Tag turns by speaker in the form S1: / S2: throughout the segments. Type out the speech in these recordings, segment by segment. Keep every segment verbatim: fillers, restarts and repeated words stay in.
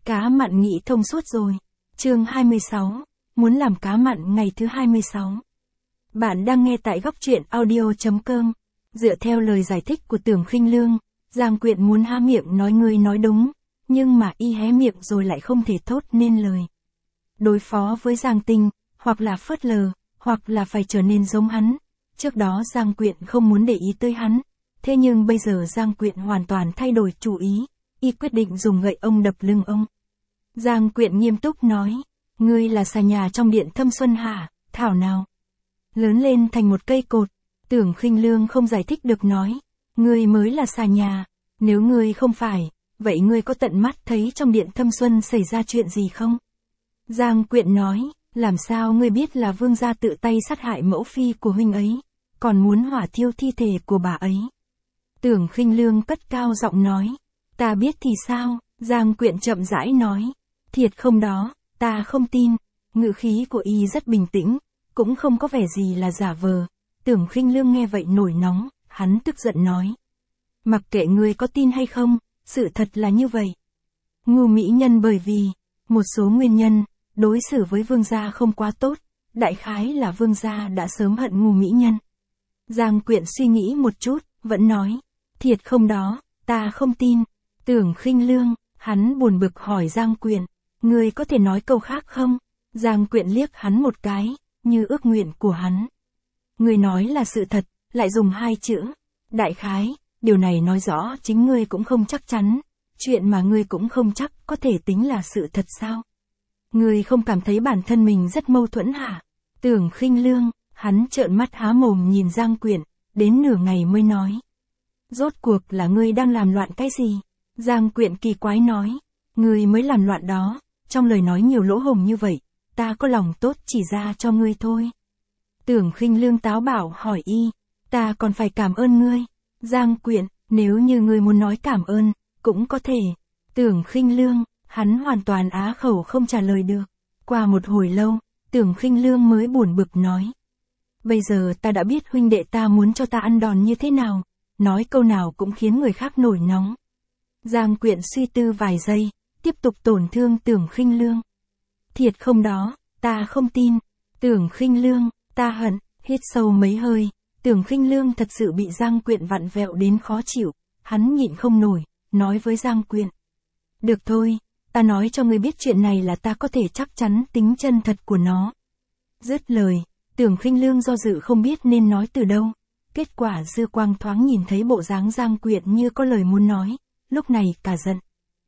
S1: Cá mặn nghĩ thông suốt rồi. Chương hai mươi sáu. Muốn làm cá mặn ngày thứ hai mươi sáu. Bạn đang nghe tại góc truyện audio chấm com. Dựa theo lời giải thích của Tưởng Khinh Lương, Giang Quyện muốn há miệng nói ngươi nói đúng, nhưng mà y hé miệng rồi lại không thể thốt nên lời. Đối phó với Giang Tinh, hoặc là phớt lờ, hoặc là phải trở nên giống hắn. Trước đó Giang Quyện không muốn để ý tới hắn, thế nhưng bây giờ Giang Quyện hoàn toàn thay đổi chủ ý, y quyết định dùng gậy ông đập lưng ông. Giang Quyện nghiêm túc nói, ngươi là xà nhà trong điện Thâm Xuân hả, thảo nào. Lớn lên thành một cây cột, Tưởng Khinh Lương không giải thích được nói, ngươi mới là xà nhà, nếu ngươi không phải, vậy ngươi có tận mắt thấy trong điện Thâm Xuân xảy ra chuyện gì không? Giang Quyện nói, làm sao ngươi biết là vương gia tự tay sát hại mẫu phi của huynh ấy, còn muốn hỏa thiêu thi thể của bà ấy. Tưởng Khinh Lương cất cao giọng nói, ta biết thì sao, Giang Quyện chậm rãi nói, thiệt không đó, ta không tin. Ngữ khí của y rất bình tĩnh, cũng không có vẻ gì là giả vờ. Tưởng Khinh Lương nghe vậy nổi nóng, hắn tức giận nói, mặc kệ ngươi có tin hay không, sự thật là như vậy. Ngưu mỹ nhân bởi vì một số nguyên nhân, đối xử với vương gia không quá tốt, đại khái là vương gia đã sớm hận Ngưu mỹ nhân. Giang Quyện suy nghĩ một chút, vẫn nói, thiệt không đó, ta không tin. Tưởng Khinh Lương, hắn buồn bực hỏi Giang Quyện, ngươi có thể nói câu khác không? Giang Quyện liếc hắn một cái, như ước nguyện của hắn. Ngươi nói là sự thật, lại dùng hai chữ, đại khái, điều này nói rõ chính ngươi cũng không chắc chắn, chuyện mà ngươi cũng không chắc có thể tính là sự thật sao? Ngươi không cảm thấy bản thân mình rất mâu thuẫn hả? Tưởng Khinh Lương, hắn trợn mắt há mồm nhìn Giang Quyện, đến nửa ngày mới nói. Rốt cuộc là ngươi đang làm loạn cái gì? Giang Quyện kỳ quái nói, ngươi mới làm loạn đó, trong lời nói nhiều lỗ hổng như vậy, ta có lòng tốt chỉ ra cho ngươi thôi. Tưởng Khinh Lương táo bảo hỏi y, ta còn phải cảm ơn ngươi. Giang Quyện, nếu như ngươi muốn nói cảm ơn, cũng có thể. Tưởng Khinh Lương, hắn hoàn toàn á khẩu không trả lời được. Qua một hồi lâu, Tưởng Khinh Lương mới buồn bực nói. Bây giờ ta đã biết huynh đệ ta muốn cho ta ăn đòn như thế nào, nói câu nào cũng khiến người khác nổi nóng. Giang Quyện suy tư vài giây, tiếp tục tổn thương Tưởng Khinh Lương. Thiệt không đó, ta không tin. Tưởng Khinh Lương, ta hận, hít sâu mấy hơi. Tưởng Khinh Lương thật sự bị Giang Quyện vặn vẹo đến khó chịu, hắn nhịn không nổi, nói với Giang Quyện. Được thôi, ta nói cho ngươi biết chuyện này là ta có thể chắc chắn tính chân thật của nó. Dứt lời, Tưởng Khinh Lương do dự không biết nên nói từ đâu. Kết quả dư quang thoáng nhìn thấy bộ dáng Giang Quyện như có lời muốn nói, lúc này cả giận.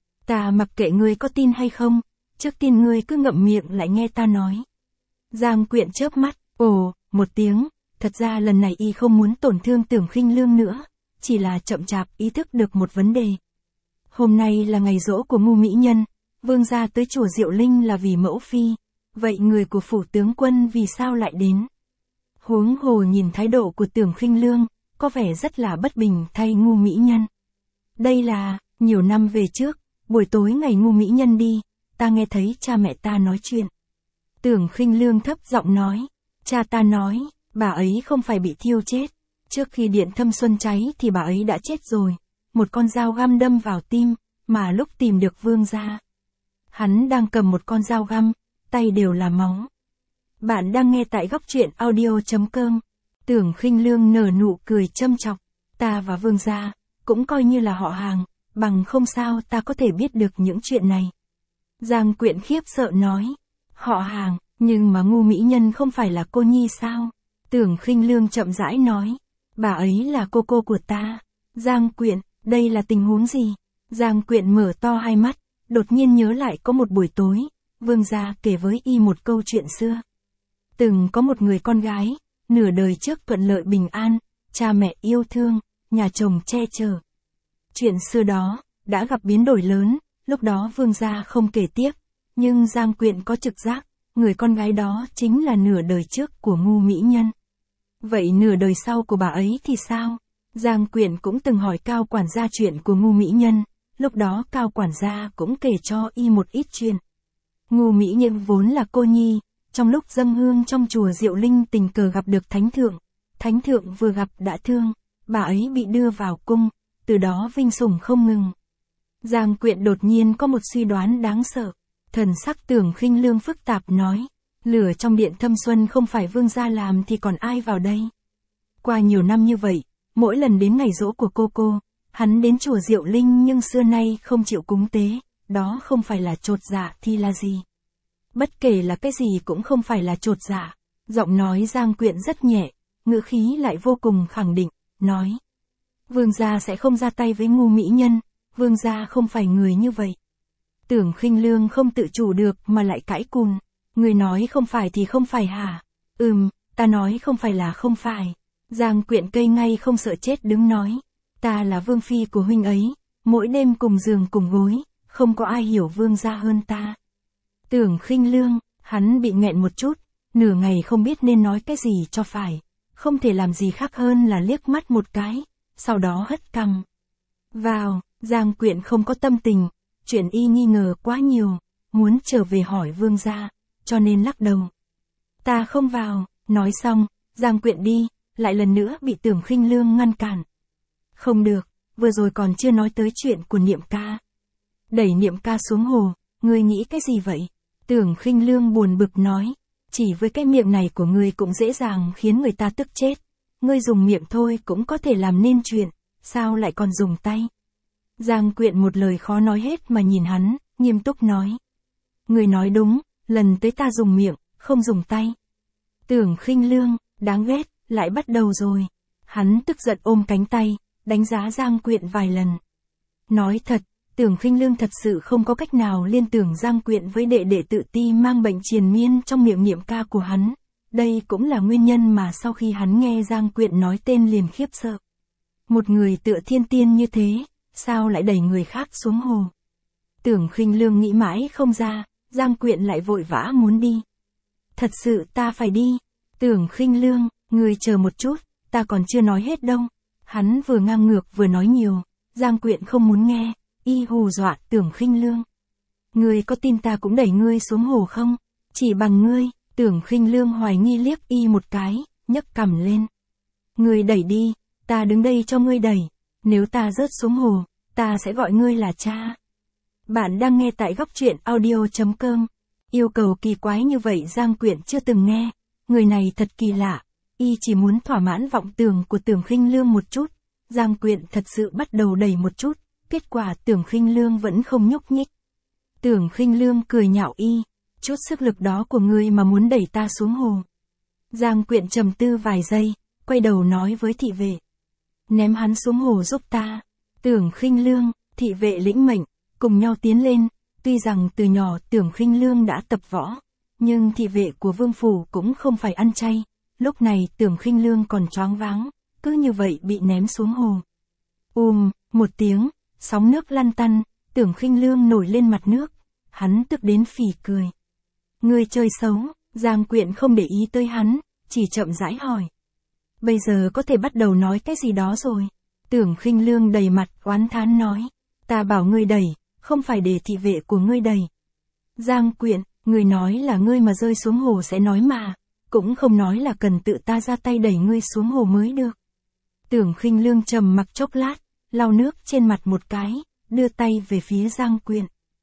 S1: Ta mặc kệ ngươi có tin hay không, trước tiên ngươi cứ ngậm miệng lại nghe ta nói. Giang Quyện chớp mắt, ồ, một tiếng, thật ra lần này y không muốn tổn thương Tưởng Khinh Lương nữa, chỉ là chậm chạp ý thức được một vấn đề. Hôm nay là ngày giỗ của Ngưu mỹ nhân, vương gia tới chùa Diệu Linh là vì mẫu phi, vậy người của phủ tướng quân vì sao lại đến? Huống hồ nhìn thái độ của Tưởng Khinh Lương, có vẻ rất là bất bình thay Ngưu mỹ nhân. Đây là, nhiều năm về trước, buổi tối ngày Ngưu mỹ nhân đi, ta nghe thấy cha mẹ ta nói chuyện. Tưởng Khinh Lương thấp giọng nói, cha ta nói, bà ấy không phải bị thiêu chết, trước khi điện Thâm Xuân cháy thì bà ấy đã chết rồi, một con dao găm đâm vào tim, mà lúc tìm được vương gia. Hắn đang cầm một con dao găm, tay đều là máu. Bạn đang nghe tại góc truyện audio chấm com. Tưởng Khinh Lương nở nụ cười châm chọc, ta và vương gia, cũng coi như là họ hàng, bằng không sao ta có thể biết được những chuyện này. Giang Quyện khiếp sợ nói, họ hàng, nhưng mà Ngưu mỹ nhân không phải là cô nhi sao? Tưởng Khinh Lương chậm rãi nói, bà ấy là cô cô của ta. Giang Quyện, đây là tình huống gì? Giang Quyện mở to hai mắt, đột nhiên nhớ lại có một buổi tối, vương gia kể với y một câu chuyện xưa. Từng có một người con gái, nửa đời trước thuận lợi bình an, cha mẹ yêu thương, nhà chồng che chở. Chuyện xưa đó, đã gặp biến đổi lớn, lúc đó vương gia không kể tiếp, nhưng Giang Quyện có trực giác, người con gái đó chính là nửa đời trước của Ngưu mỹ nhân. Vậy nửa đời sau của bà ấy thì sao? Giang Quyện cũng từng hỏi Cao quản gia chuyện của Ngưu mỹ nhân, lúc đó Cao quản gia cũng kể cho y một ít chuyện. Ngưu mỹ nhân vốn là cô nhi, trong lúc dâng hương trong chùa Diệu Linh tình cờ gặp được Thánh Thượng, Thánh Thượng vừa gặp đã thương, bà ấy bị đưa vào cung, từ đó vinh sủng không ngừng. Giang Quyện đột nhiên có một suy đoán đáng sợ. Thần sắc Tưởng Khinh Lương phức tạp nói, lửa trong điện Thâm Xuân không phải vương gia làm thì còn ai vào đây. Qua nhiều năm như vậy, mỗi lần đến ngày giỗ của cô cô, hắn đến chùa Diệu Linh nhưng xưa nay không chịu cúng tế, đó không phải là chột dạ thì là gì? Bất kể là cái gì cũng không phải là chột dạ. Giọng nói Giang Quyện rất nhẹ, ngữ khí lại vô cùng khẳng định, nói. Vương gia sẽ không ra tay với ngu mỹ nhân, vương gia không phải người như vậy. Tưởng Khinh Lương không tự chủ được mà lại cãi cùn. Người nói không phải thì không phải hả? Ừm, ta nói không phải là không phải. Giang Quyện cây ngay không sợ chết đứng nói. Ta là vương phi của huynh ấy, mỗi đêm cùng giường cùng gối, không có ai hiểu vương gia hơn ta. Tưởng Khinh Lương, hắn bị nghẹn một chút, nửa ngày không biết nên nói cái gì cho phải. Không thể làm gì khác hơn là liếc mắt một cái, sau đó hất cằm. Vào, Giang Quyện không có tâm tình, chuyện y nghi ngờ quá nhiều, muốn trở về hỏi vương gia, cho nên lắc đầu. Ta không vào, nói xong, Giang Quyện đi, lại lần nữa bị Tưởng Khinh Lương ngăn cản. Không được, vừa rồi còn chưa nói tới chuyện của Niệm ca. Đẩy Niệm ca xuống hồ, ngươi nghĩ cái gì vậy? Tưởng Khinh Lương buồn bực nói, chỉ với cái miệng này của ngươi cũng dễ dàng khiến người ta tức chết. Ngươi dùng miệng thôi cũng có thể làm nên chuyện, sao lại còn dùng tay? Giang Quyện một lời khó nói hết mà nhìn hắn, nghiêm túc nói. Ngươi nói đúng, lần tới ta dùng miệng, không dùng tay. Tưởng Khinh Lương, đáng ghét, lại bắt đầu rồi. Hắn tức giận ôm cánh tay, đánh giá Giang Quyện vài lần. Nói thật, Tưởng Khinh Lương thật sự không có cách nào liên tưởng Giang Quyện với đệ đệ tự ti mang bệnh triền miên trong miệng Niệm ca của hắn. Đây cũng là nguyên nhân mà sau khi hắn nghe Giang Quyện nói tên liền khiếp sợ. Một người tựa thiên tiên như thế, sao lại đẩy người khác xuống hồ? Tưởng Khinh Lương nghĩ mãi không ra, Giang Quyện lại vội vã muốn đi. Thật sự ta phải đi. Tưởng Khinh Lương, người chờ một chút, ta còn chưa nói hết đâu. Hắn vừa ngang ngược vừa nói nhiều, Giang Quyện không muốn nghe, y hù dọa Tưởng Khinh Lương. Ngươi có tin ta cũng đẩy ngươi xuống hồ không? Chỉ bằng ngươi. Tưởng Khinh Lương hoài nghi liếc y một cái, nhấc cằm lên. Ngươi đẩy đi, ta đứng đây cho ngươi đẩy. Nếu ta rớt xuống hồ, ta sẽ gọi ngươi là cha. Bạn đang nghe tại góc truyện audio chấm com. Yêu cầu kỳ quái như vậy Giang Quyện chưa từng nghe. Người này thật kỳ lạ. Y chỉ muốn thỏa mãn vọng tưởng của Tưởng Khinh Lương một chút. Giang Quyện thật sự bắt đầu đẩy một chút. Kết quả Tưởng Khinh Lương vẫn không nhúc nhích. Tưởng Khinh Lương cười nhạo y. Chút sức lực đó của ngươi mà muốn đẩy ta xuống hồ. Giang Quyện trầm tư vài giây, quay đầu nói với thị vệ. Ném hắn xuống hồ giúp ta. Tưởng Khinh Lương, thị vệ lĩnh mệnh, cùng nhau tiến lên. Tuy rằng từ nhỏ Tưởng Khinh Lương đã tập võ, nhưng thị vệ của vương phủ cũng không phải ăn chay. Lúc này Tưởng Khinh Lương còn choáng váng, cứ như vậy bị ném xuống hồ. Um, một tiếng, sóng nước lăn tăn, Tưởng Khinh Lương nổi lên mặt nước. Hắn tức đến phì cười. Ngươi chơi xấu, Giang Quyện không để ý tới hắn, chỉ chậm rãi hỏi. Bây giờ có thể bắt đầu nói cái gì đó rồi. Tưởng Khinh Lương đầy mặt oán thán nói. Ta bảo ngươi đẩy, không phải để thị vệ của ngươi đẩy. Giang Quyện, ngươi nói là ngươi mà rơi xuống hồ sẽ nói mà, cũng không nói là cần tự ta ra tay đẩy ngươi xuống hồ mới được. Tưởng Khinh Lương trầm mặc chốc lát, lau nước trên mặt một cái, đưa tay về phía Giang Quyện.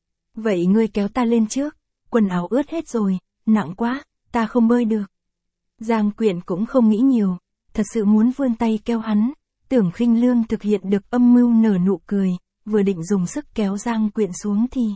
S1: Vậy ngươi kéo ta lên trước, quần áo ướt hết rồi, nặng quá, ta không bơi được. Giang Quyện cũng không nghĩ nhiều, thật sự muốn vươn tay kéo hắn. Tưởng Khinh Lương thực hiện được âm mưu nở nụ cười, vừa định dùng sức kéo Giang Quyện xuống thì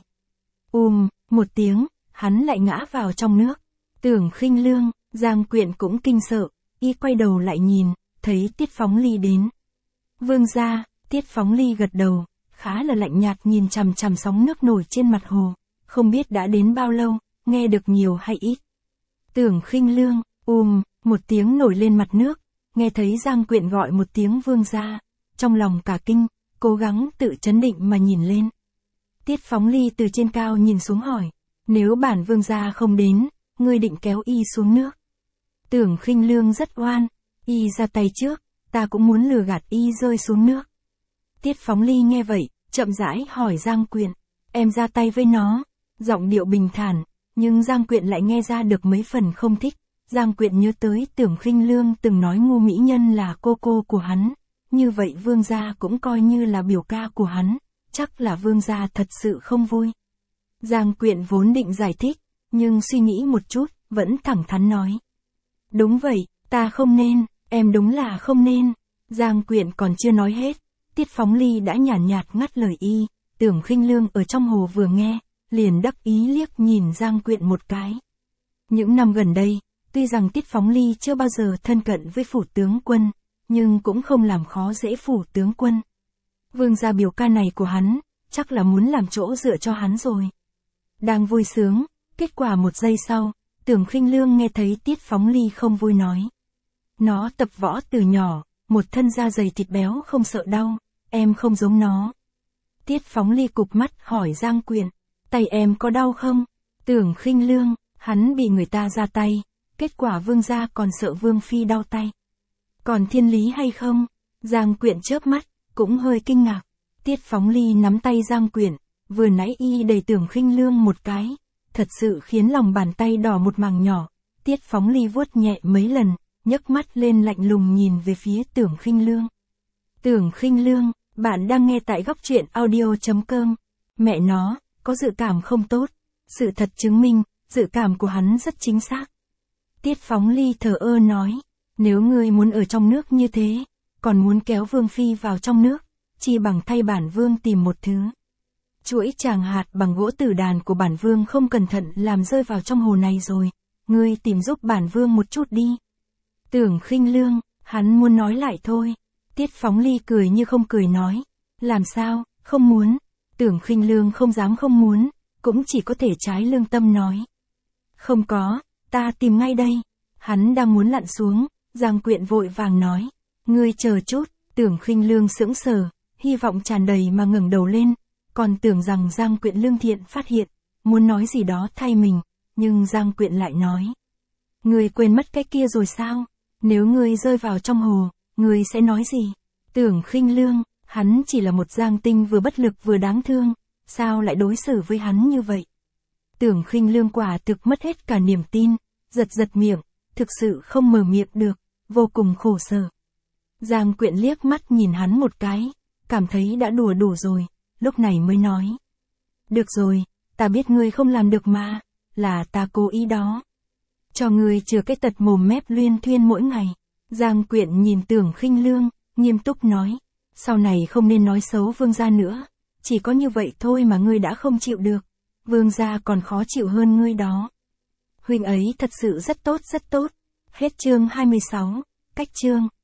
S1: um, một tiếng, hắn lại ngã vào trong nước. Tưởng Khinh Lương, Giang Quyện cũng kinh sợ, y quay đầu lại nhìn, thấy Tiết Phóng Ly đến. Vương gia, Tiết Phóng Ly gật đầu, khá là lạnh nhạt nhìn chằm chằm sóng nước nổi trên mặt hồ, không biết đã đến bao lâu, nghe được nhiều hay ít. Tưởng Khinh Lương, um, một tiếng nổi lên mặt nước, nghe thấy Giang Quyện gọi một tiếng vương gia, trong lòng cả kinh, cố gắng tự trấn định mà nhìn lên. Tiết Phóng Ly từ trên cao nhìn xuống hỏi, nếu bản vương gia không đến, ngươi định kéo y xuống nước. Tưởng Khinh Lương rất oan, y ra tay trước, ta cũng muốn lừa gạt y rơi xuống nước. Tiết Phóng Ly nghe vậy, chậm rãi hỏi Giang Quyện, em ra tay với nó. Giọng điệu bình thản, nhưng Giang Quyện lại nghe ra được mấy phần không thích. Giang Quyện nhớ tới Tưởng Khinh Lương từng nói ngu mỹ nhân là cô cô của hắn, như vậy vương gia cũng coi như là biểu ca của hắn, chắc là vương gia thật sự không vui. Giang Quyện vốn định giải thích, nhưng suy nghĩ một chút, vẫn thẳng thắn nói. Đúng vậy, ta không nên, em đúng là không nên. Giang Quyện còn chưa nói hết, Tiết Phóng Ly đã nhàn nhạt, nhạt ngắt lời y. Tưởng Khinh Lương ở trong hồ vừa nghe, liền đắc ý liếc nhìn Giang Quyện một cái. Những năm gần đây, tuy rằng Tiết Phóng Ly chưa bao giờ thân cận với phủ tướng quân, nhưng cũng không làm khó dễ phủ tướng quân. Vương gia biểu ca này của hắn, chắc là muốn làm chỗ dựa cho hắn rồi. Đang vui sướng, kết quả một giây sau, Tưởng Khinh Lương nghe thấy Tiết Phóng Ly không vui nói. Nó tập võ từ nhỏ, một thân da dày thịt béo không sợ đau, em không giống nó. Tiết Phóng Ly cụp mắt hỏi Giang Quyện, tay em có đau không? Tưởng Khinh Lương, hắn bị người ta ra tay, kết quả vương gia còn sợ vương phi đau tay. Còn thiên lý hay không? Giang Quyện chớp mắt, cũng hơi kinh ngạc. Tiết Phóng Ly nắm tay Giang Quyện, vừa nãy y đẩy Tưởng Khinh Lương một cái, thật sự khiến lòng bàn tay đỏ một mảng nhỏ. Tiết Phóng Ly vuốt nhẹ mấy lần, nhấc mắt lên lạnh lùng nhìn về phía Tưởng Khinh Lương. Tưởng Khinh Lương, bạn đang nghe tại góc truyện audio chấm com. Mẹ nó, có dự cảm không tốt. Sự thật chứng minh, dự cảm của hắn rất chính xác. Tiết Phóng Ly thờ ơ nói, nếu ngươi muốn ở trong nước như thế, còn muốn kéo vương phi vào trong nước, chi bằng thay bản vương tìm một thứ. Chuỗi tràng hạt bằng gỗ tử đàn của bản vương không cẩn thận làm rơi vào trong hồ này rồi, ngươi tìm giúp bản vương một chút đi. Tưởng Khinh Lương, hắn muốn nói lại thôi. Tiết Phóng Ly cười như không cười nói, làm sao, không muốn. Tưởng Khinh Lương không dám không muốn, cũng chỉ có thể trái lương tâm nói. Không có, ta tìm ngay đây. Hắn đang muốn lặn xuống, Giang Quyện vội vàng nói, ngươi chờ chút. Tưởng Khinh Lương sững sờ, hy vọng tràn đầy mà ngẩng đầu lên, còn tưởng rằng Giang Quyện lương thiện phát hiện, muốn nói gì đó thay mình, nhưng Giang Quyện lại nói. Ngươi quên mất cái kia rồi sao? Nếu ngươi rơi vào trong hồ, ngươi sẽ nói gì? Tưởng Khinh Lương, hắn chỉ là một Giang Tinh vừa bất lực vừa đáng thương, sao lại đối xử với hắn như vậy? Tưởng Khinh Lương quả thực mất hết cả niềm tin, giật giật miệng, thực sự không mở miệng được, vô cùng khổ sở. Giang Quyện liếc mắt nhìn hắn một cái, cảm thấy đã đùa đủ rồi, lúc này mới nói. Được rồi, ta biết ngươi không làm được mà, là ta cố ý đó. Cho ngươi chừa cái tật mồm mép luyên thuyên mỗi ngày. Giang Quyện nhìn Tưởng Khinh Lương, nghiêm túc nói, sau này không nên nói xấu vương gia nữa, chỉ có như vậy thôi mà ngươi đã không chịu được, vương gia còn khó chịu hơn ngươi đó. Huynh ấy thật sự rất tốt rất tốt. Hết chương hai mươi sáu, cách chương.